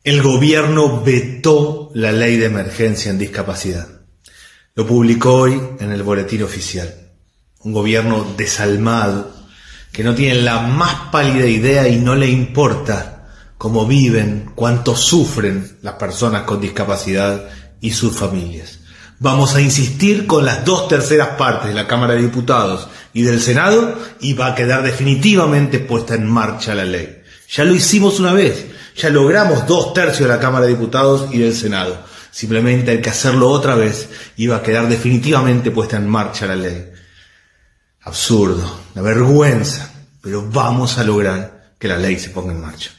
El gobierno vetó la ley de emergencia en discapacidad. Lo publicó hoy en el boletín oficial. Un gobierno desalmado, que no tiene la más pálida idea y no le importa cómo viven, cuánto sufren las personas con discapacidad y sus familias. Vamos a insistir con las 2/3 partes de la Cámara de Diputados y del Senado y va a quedar definitivamente puesta en marcha la ley. Ya lo hicimos una vez, ya logramos 2/3 de la Cámara de Diputados y del Senado. Simplemente hay que hacerlo otra vez y va a quedar definitivamente puesta en marcha la ley. Absurdo, una vergüenza, pero vamos a lograr que la ley se ponga en marcha.